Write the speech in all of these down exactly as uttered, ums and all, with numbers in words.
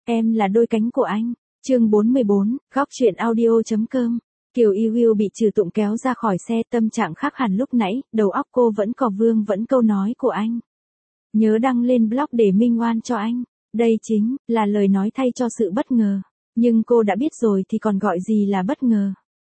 Em là đôi cánh của anh. Chương bốn mươi bốn, góc truyện audio.com. Kiều Yêu Yêu bị Trừ Tụng kéo ra khỏi xe, tâm trạng khác hẳn lúc nãy, đầu óc cô vẫn cò vương vẫn câu nói của anh. Nhớ đăng lên blog để minh oan cho anh. Đây chính là lời nói thay cho sự bất ngờ. Nhưng cô đã biết rồi thì còn gọi gì là bất ngờ.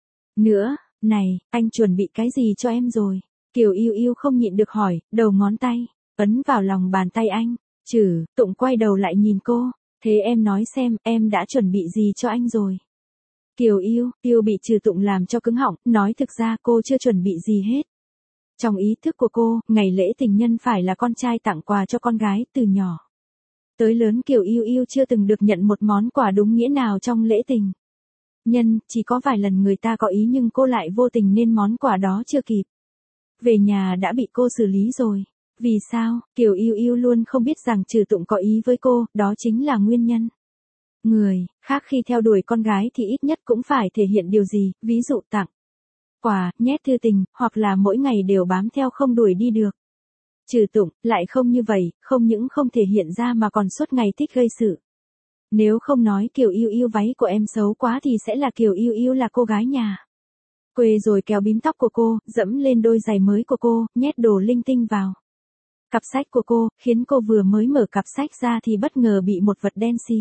Nữa, này, anh chuẩn bị cái gì cho em rồi? Kiều Yêu Yêu không nhịn được hỏi, đầu ngón tay ấn vào lòng bàn tay anh. Trừ Tụng quay đầu lại nhìn cô. Thế em nói xem, em đã chuẩn bị gì cho anh rồi? Kiều Yêu Yêu bị Trừ Tụng làm cho cứng họng, nói thực ra cô chưa chuẩn bị gì hết. Trong ý thức của cô, ngày lễ tình nhân phải là con trai tặng quà cho con gái, từ nhỏ tới lớn Kiều Yêu Yêu chưa từng được nhận một món quà đúng nghĩa nào trong lễ tình nhân, chỉ có vài lần người ta có ý nhưng cô lại vô tình nên món quà đó chưa kịp về nhà đã bị cô xử lý rồi. Vì sao? Kiều Yêu Yêu luôn không biết rằng Trừ Tụng có ý với cô, đó chính là nguyên nhân. Người khác khi theo đuổi con gái thì ít nhất cũng phải thể hiện điều gì, ví dụ tặng quà, nhét thư tình, hoặc là mỗi ngày đều bám theo không đuổi đi được. Trừ Tụng lại không như vậy, không những không thể hiện ra mà còn suốt ngày thích gây sự. Nếu không nói Kiều Yêu Yêu váy của em xấu quá thì sẽ là Kiều Yêu Yêu là cô gái nhà quê rồi kéo bím tóc của cô, dẫm lên đôi giày mới của cô, nhét đồ linh tinh vào cặp sách của cô, khiến cô vừa mới mở cặp sách ra thì bất ngờ bị một vật đen xì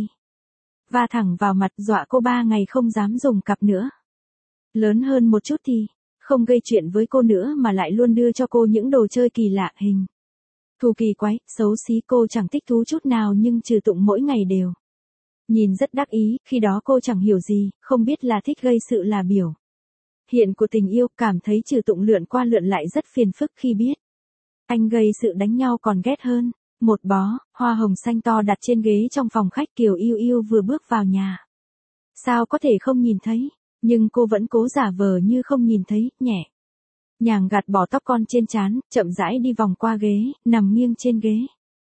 va thẳng vào mặt, dọa cô ba ngày không dám dùng cặp nữa. Lớn hơn một chút thì không gây chuyện với cô nữa mà lại luôn đưa cho cô những đồ chơi kỳ lạ, hình thù kỳ quái, xấu xí. Cô chẳng thích thú chút nào nhưng Trừ Tụng mỗi ngày đều nhìn rất đắc ý, khi đó cô chẳng hiểu gì, không biết là thích gây sự là biểu hiện của tình yêu, cảm thấy Trừ Tụng lượn qua lượn lại rất phiền phức khi biết anh gây sự đánh nhau còn ghét hơn. Một bó hoa hồng xanh to đặt trên ghế trong phòng khách, Kiều Yêu Yêu vừa bước vào nhà. Sao có thể không nhìn thấy, nhưng cô vẫn cố giả vờ như không nhìn thấy, nhẹ nhàng gạt bỏ tóc con trên trán, chậm rãi đi vòng qua ghế, nằm nghiêng trên ghế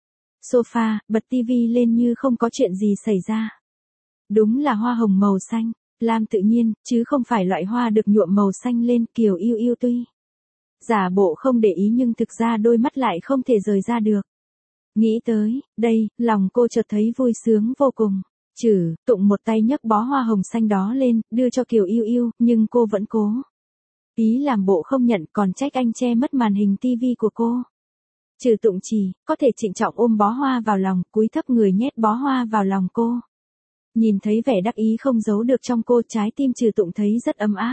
sofa, bật tivi lên như không có chuyện gì xảy ra. Đúng là hoa hồng màu xanh lam tự nhiên, chứ không phải loại hoa được nhuộm màu xanh lên. Kiều Yêu Yêu tuy giả bộ không để ý nhưng thực ra đôi mắt lại không thể rời ra được. Nghĩ tới đây, lòng cô chợt thấy vui sướng vô cùng. Trừ Tụng một tay nhấc bó hoa hồng xanh đó lên, đưa cho Kiều Yêu Yêu, nhưng cô vẫn cố ý làm bộ không nhận, còn trách anh che mất màn hình tivi của cô. Trừ Tụng chỉ có thể trịnh trọng ôm bó hoa vào lòng, cúi thấp người nhét bó hoa vào lòng cô. Nhìn thấy vẻ đắc ý không giấu được trong cô, trái tim Trừ Tụng thấy rất ấm áp.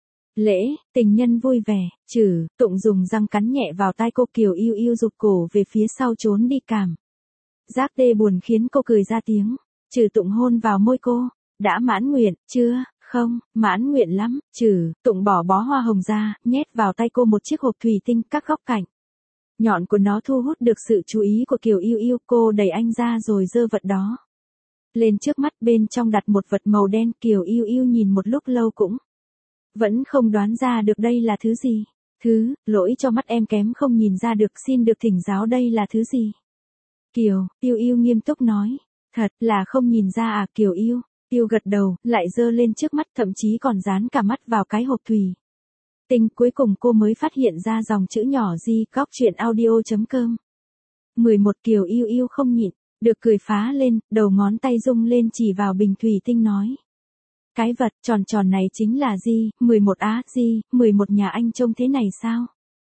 Lễ tình nhân vui vẻ, Trừ Tụng dùng răng cắn nhẹ vào tai cô. Kiều Yêu Yêu rụt cổ về phía sau trốn đi, cảm giác tê buồn khiến cô cười ra tiếng. Trừ Tụng hôn vào môi cô. Đã mãn nguyện chưa? Không, mãn nguyện lắm. Trừ Tụng bỏ bó hoa hồng ra, nhét vào tay cô một chiếc hộp thủy tinh, các góc cạnh nhọn của nó thu hút được sự chú ý của Kiều Yêu Yêu. Cô đẩy anh ra rồi giơ vật đó lên trước mắt, bên trong đặt một vật màu đen. Kiều Yêu Yêu nhìn một lúc lâu cũng vẫn không đoán ra được đây là thứ gì. Thứ, lỗi cho mắt em kém không nhìn ra được, xin được thỉnh giáo đây là thứ gì? Kiều Yêu Yêu nghiêm túc nói. Thật là không nhìn ra à? Kiều Yêu Yêu gật đầu, lại giơ lên trước mắt, thậm chí còn dán cả mắt vào cái hộp thủy tinh. Cuối cùng cô mới phát hiện ra dòng chữ nhỏ Di góc truyện audio.com. mười một Kiều Yêu Yêu không nhịn được cười phá lên, đầu ngón tay rung lên chỉ vào bình thủy tinh nói. Cái vật tròn tròn này chính là Di mười một á? Di mười một nhà anh trông thế này sao?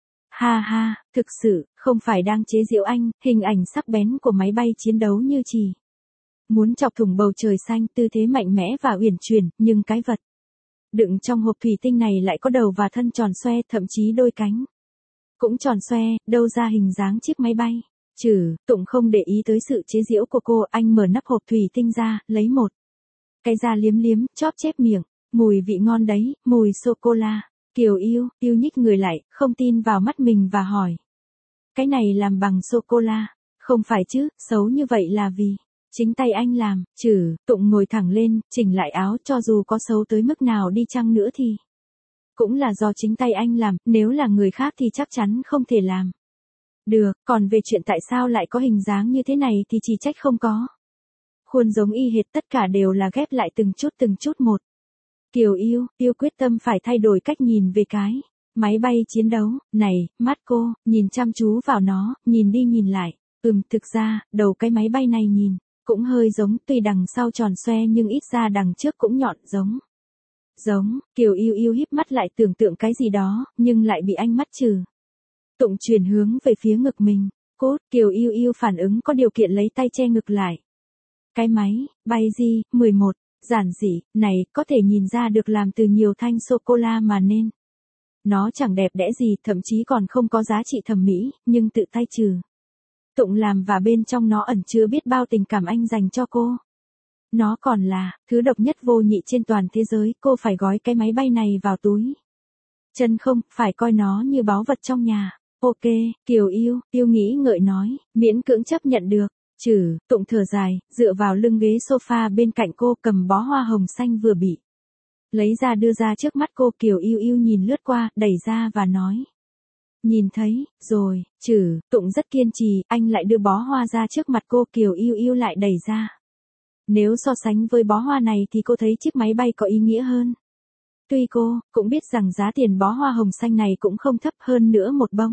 Ha ha, thực sự không phải đang chế giễu anh, hình ảnh sắc bén của máy bay chiến đấu như chỉ muốn chọc thủng bầu trời xanh, tư thế mạnh mẽ và uyển chuyển, nhưng cái vật đựng trong hộp thủy tinh này lại có đầu và thân tròn xoe, thậm chí đôi cánh cũng tròn xoe, đâu ra hình dáng chiếc máy bay. Trừ Tụng không để ý tới sự chế giễu của cô, anh mở nắp hộp thủy tinh ra, lấy một cái ra liếm liếm, chóp chép miệng. Mùi vị ngon đấy, mùi sô-cô-la. Kiều Yêu Yêu nhích người lại, không tin vào mắt mình và hỏi. Cái này làm bằng sô-cô-la? Không phải chứ, xấu như vậy là vì chính tay anh làm. Trừ Tụng ngồi thẳng lên, chỉnh lại áo, cho dù có xấu tới mức nào đi chăng nữa thì cũng là do chính tay anh làm, nếu là người khác thì chắc chắn không thể làm được. Còn về chuyện tại sao lại có hình dáng như thế này thì chỉ trách không có khuôn giống y hệt, tất cả đều là ghép lại từng chút từng chút một. Kiều Yêu Yêu quyết tâm phải thay đổi cách nhìn về cái máy bay chiến đấu này. Mắt cô nhìn chăm chú vào nó, nhìn đi nhìn lại. Ừm, thực ra đầu cái máy bay này nhìn Cũng hơi giống, tuy đằng sau tròn xoe nhưng ít ra đằng trước cũng nhọn giống. Giống, Kiều Yêu Yêu híp mắt lại tưởng tượng cái gì đó, nhưng lại bị ánh mắt trừ. Tụng chuyển hướng về phía ngực mình. Cốt, Kiều Yêu Yêu phản ứng có điều kiện lấy tay che ngực lại. Cái máy, bay di, mười một, giản dị, này, có thể nhìn ra được làm từ nhiều thanh sô-cô-la mà nên. Nó chẳng đẹp đẽ gì, thậm chí còn không có giá trị thẩm mỹ, nhưng tự tay trừ. Tụng làm và bên trong nó ẩn chứa biết bao tình cảm anh dành cho cô. Nó còn là, thứ độc nhất vô nhị trên toàn thế giới, cô phải gói cái máy bay này vào túi. Chân không, phải coi nó như báu vật trong nhà. Ok, Kiều Yêu, Yêu nghĩ ngợi nói, miễn cưỡng chấp nhận được. Chử, Tụng thở dài, dựa vào lưng ghế sofa bên cạnh cô cầm bó hoa hồng xanh vừa bị lấy ra đưa ra trước mắt cô. Kiều Yêu Yêu nhìn lướt qua, đẩy ra và nói. Nhìn thấy, rồi, Chử, Tụng rất kiên trì, anh lại đưa bó hoa ra trước mặt cô. Kiều Yêu Yêu lại đẩy ra. Nếu so sánh với bó hoa này thì cô thấy chiếc máy bay có ý nghĩa hơn. Tuy cô, cũng biết rằng giá tiền bó hoa hồng xanh này cũng không thấp hơn nữa một bông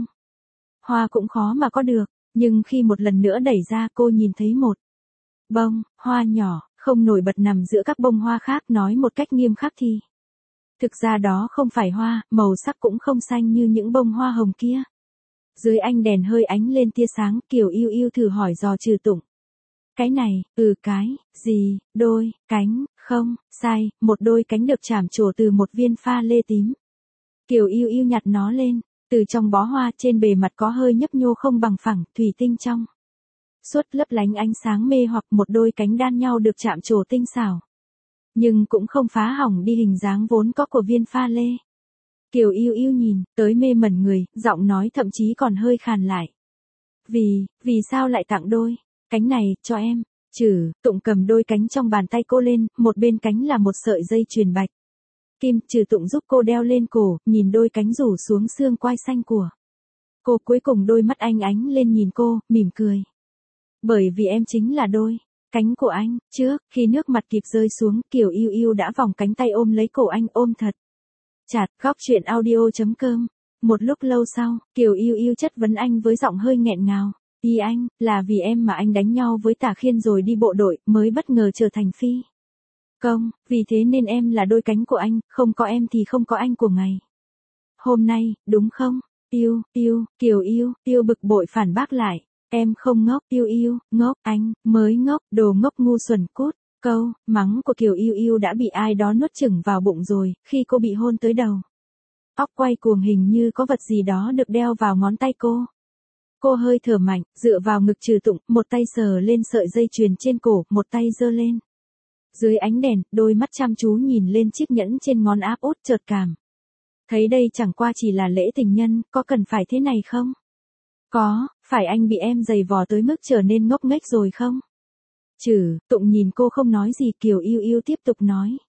hoa cũng khó mà có được, nhưng khi một lần nữa đẩy ra cô nhìn thấy một bông hoa nhỏ, không nổi bật nằm giữa các bông hoa khác. Nói một cách nghiêm khắc thì thực ra đó không phải hoa, màu sắc cũng không xanh như những bông hoa hồng kia. Dưới ánh đèn hơi ánh lên tia sáng, Kiều Yêu Yêu thử hỏi dò Trừ Tụng. Cái này, ừ cái, gì, đôi, cánh, không, sai, một đôi cánh được chảm trổ từ một viên pha lê tím. Kiều Yêu Yêu nhặt nó lên, từ trong bó hoa trên bề mặt có hơi nhấp nhô không bằng phẳng, thủy tinh trong. Suốt lấp lánh ánh sáng mê hoặc một đôi cánh đan nhau được chạm trổ tinh xảo. Nhưng cũng không phá hỏng đi hình dáng vốn có của viên pha lê. Kiều Yêu Yêu nhìn, tới mê mẩn người, giọng nói thậm chí còn hơi khàn lại. Vì, vì sao lại tặng đôi cánh này, cho em? Chử, Tụng cầm đôi cánh trong bàn tay cô lên, một bên cánh là một sợi dây chuyền bạch kim. Trừ Tụng giúp cô đeo lên cổ, nhìn đôi cánh rủ xuống xương quai xanh của cô. Cuối cùng đôi mắt anh ánh lên nhìn cô, mỉm cười. Bởi vì em chính là đôi cánh của anh. Trước, khi nước mặt kịp rơi xuống, Kiều Yêu Yêu đã vòng cánh tay ôm lấy cổ anh, ôm thật chặt. Góc truyện audio chấm com. Một lúc lâu sau, Kiều Yêu Yêu chất vấn anh với giọng hơi nghẹn ngào. Ý anh, là vì em mà anh đánh nhau với Tả Khiên rồi đi bộ đội, mới bất ngờ trở thành phi công, vì thế nên em là đôi cánh của anh, không có em thì không có anh của ngày hôm nay, đúng không? Yêu, Yêu, Kiều Yêu, Yêu bực bội phản bác lại. Em không ngốc. Yêu Yêu, ngốc, anh, mới ngốc, đồ ngốc ngu xuẩn cút. Câu mắng của Kiều Yêu Yêu đã bị ai đó nuốt chửng vào bụng rồi, khi cô bị hôn tới đầu. Óc quay cuồng, hình như có vật gì đó được đeo vào ngón tay cô. Cô hơi thở mạnh, dựa vào ngực Trừ Tụng, một tay sờ lên sợi dây chuyền trên cổ, một tay giơ lên. Dưới ánh đèn, đôi mắt chăm chú nhìn lên chiếc nhẫn trên ngón áp út, chợt cảm thấy đây chẳng qua chỉ là lễ tình nhân, có cần phải thế này không? Có, phải anh bị em giày vò tới mức trở nên ngốc nghếch rồi không? Trừ Tụng nhìn cô không nói gì. Kiều Yêu Yêu tiếp tục nói.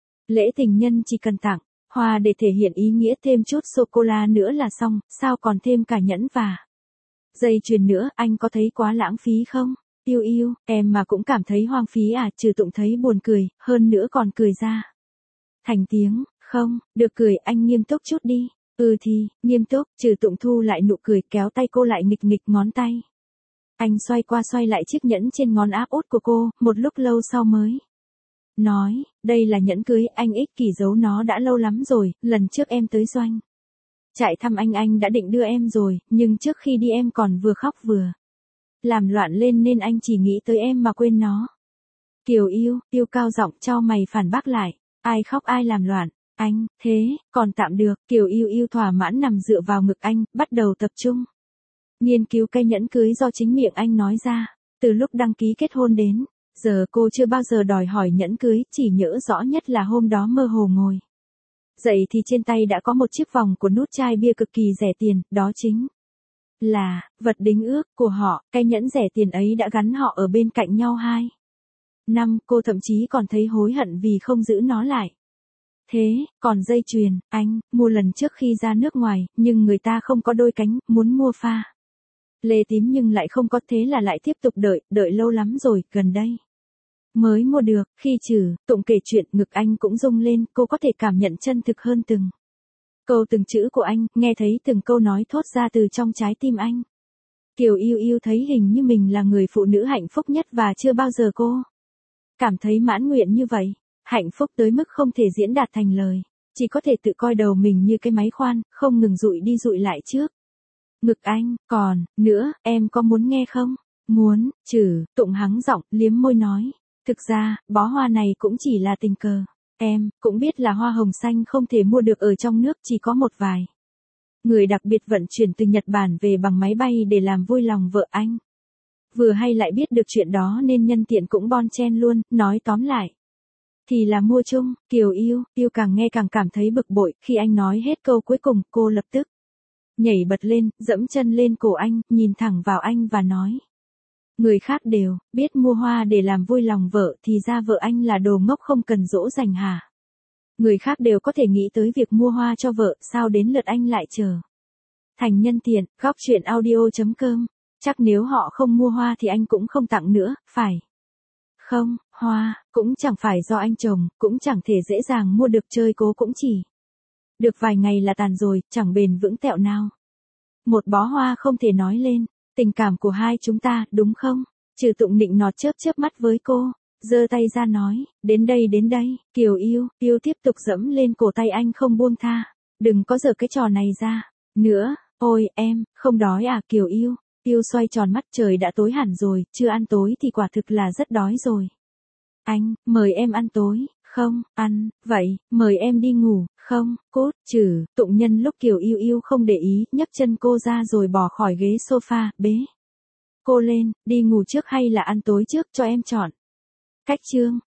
Lễ tình nhân chỉ cần tặng hoa để thể hiện ý nghĩa, thêm chút sô-cô-la nữa là xong, sao còn thêm cả nhẫn và dây chuyền nữa, anh có thấy quá lãng phí không? Yêu Yêu, em mà cũng cảm thấy hoang phí à? Trừ Tụng thấy buồn cười, hơn nữa còn cười ra thành tiếng. Không, được cười, anh nghiêm túc chút đi. Ừ thì, nghiêm túc. Trừ Tụng thu lại nụ cười, kéo tay cô lại, nghịch nghịch ngón tay. Anh xoay qua xoay lại chiếc nhẫn trên ngón áp út của cô, một lúc lâu sau mới nói, đây là nhẫn cưới, anh ích kỷ giấu nó đã lâu lắm rồi, lần trước em tới doanh trại thăm anh anh đã định đưa em rồi, nhưng trước khi đi em còn vừa khóc vừa làm loạn lên nên anh chỉ nghĩ tới em mà quên nó. Kiều Yêu, Yêu cao giọng chau mày phản bác lại. Ai khóc ai làm loạn? Anh, thế, còn tạm được. Kiều Yêu Yêu thỏa mãn nằm dựa vào ngực anh, bắt đầu tập trung nghiên cứu cái nhẫn cưới do chính miệng anh nói ra. Từ lúc đăng ký kết hôn đến giờ cô chưa bao giờ đòi hỏi nhẫn cưới, chỉ nhớ rõ nhất là hôm đó mơ hồ ngồi dậy thì trên tay đã có một chiếc vòng của nút chai bia cực kỳ rẻ tiền, đó chính là vật đính ước của họ. Cái nhẫn rẻ tiền ấy đã gắn họ ở bên cạnh nhau hai năm, cô thậm chí còn thấy hối hận vì không giữ nó lại. Thế, còn dây chuyền, anh mua lần trước khi ra nước ngoài, nhưng người ta không có đôi cánh, muốn mua pha lê tím nhưng lại không có, thế là lại tiếp tục đợi, đợi lâu lắm rồi, gần đây mới mua được. Khi Trừ Tụng kể chuyện, ngực anh cũng rung lên, cô có thể cảm nhận chân thực hơn từng câu từng chữ của anh, nghe thấy từng câu nói thốt ra từ trong trái tim anh. Kiều Yêu Yêu thấy hình như mình là người phụ nữ hạnh phúc nhất và chưa bao giờ cô cảm thấy mãn nguyện như vậy. Hạnh phúc tới mức không thể diễn đạt thành lời. Chỉ có thể tự coi đầu mình như cái máy khoan, không ngừng dụi đi dụi lại trước. Ngực anh, còn, nữa, em có muốn nghe không? Muốn, Trử, Tụng hắng giọng, liếm môi nói. Thực ra, bó hoa này cũng chỉ là tình cờ. Em, cũng biết là hoa hồng xanh không thể mua được ở trong nước, chỉ có một vài người đặc biệt vận chuyển từ Nhật Bản về bằng máy bay để làm vui lòng vợ anh. Vừa hay lại biết được chuyện đó nên nhân tiện cũng bon chen luôn, nói tóm lại. Thì là mua chung. Kiều Yêu, Yêu càng nghe càng cảm thấy bực bội, khi anh nói hết câu cuối cùng, cô lập tức nhảy bật lên, dẫm chân lên cổ anh, nhìn thẳng vào anh và nói. Người khác đều biết mua hoa để làm vui lòng vợ, thì ra vợ anh là đồ ngốc không cần dỗ dành hả? Người khác đều có thể nghĩ tới việc mua hoa cho vợ, sao đến lượt anh lại chờ thành nhân tiện. Góc truyện audio chấm com. Chắc nếu họ không mua hoa thì anh cũng không tặng nữa, phải không? Hoa cũng chẳng phải do anh trồng, cũng chẳng thể dễ dàng mua được, chơi cố cũng chỉ được vài ngày là tàn rồi, chẳng bền vững tẹo nào. Một bó hoa không thể nói lên tình cảm của hai chúng ta, đúng không? Trừ Tụng nịnh nọt chớp chớp mắt với cô, giơ tay ra nói, đến đây đến đây. Kiều Yêu, Yêu tiếp tục dẫm lên cổ tay anh không buông tha. Đừng có giở cái trò này ra nữa. Ôi em, không đói à? Kiều Yêu, Yêu xoay tròn mắt, trời đã tối hẳn rồi, chưa ăn tối thì quả thực là rất đói rồi. Anh, mời em ăn tối. Không, ăn, vậy, mời em đi ngủ. Không, cút. Trừ Tụng nhân lúc Kiều Yêu Yêu không để ý, nhấc chân cô ra rồi bỏ khỏi ghế sofa, bế cô lên. Đi ngủ trước hay là ăn tối trước, cho em chọn. Cách chương.